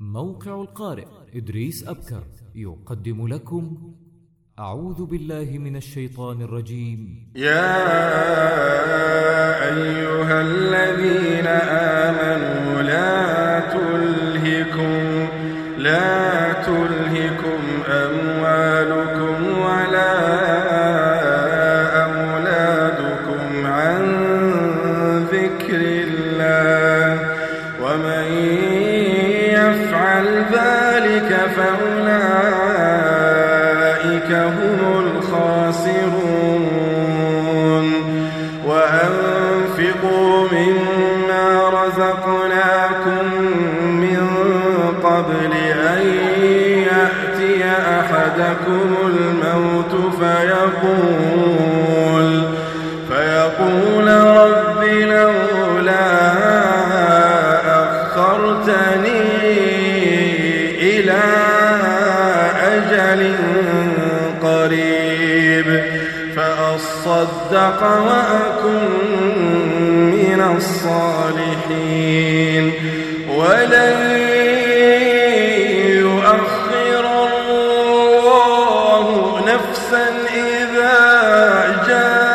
موقع القارئ إدريس أبكر يقدم لكم أعوذ بالله من الشيطان الرجيم. يا أيها الذين آمنوا لا تلهكم أموالكم ولا أولادكم عن ذكر الله ومن يفعل ذلك فأولئك هم الخاسرون. وأنفقوا مما رزقناكم من قبل أن يأتي أحدكم الموت فيقول رب لولا أخرتني إلى أجل قريب فأصدق وأكن من الصالحين ولن يؤخر الله نفسا إذا جاء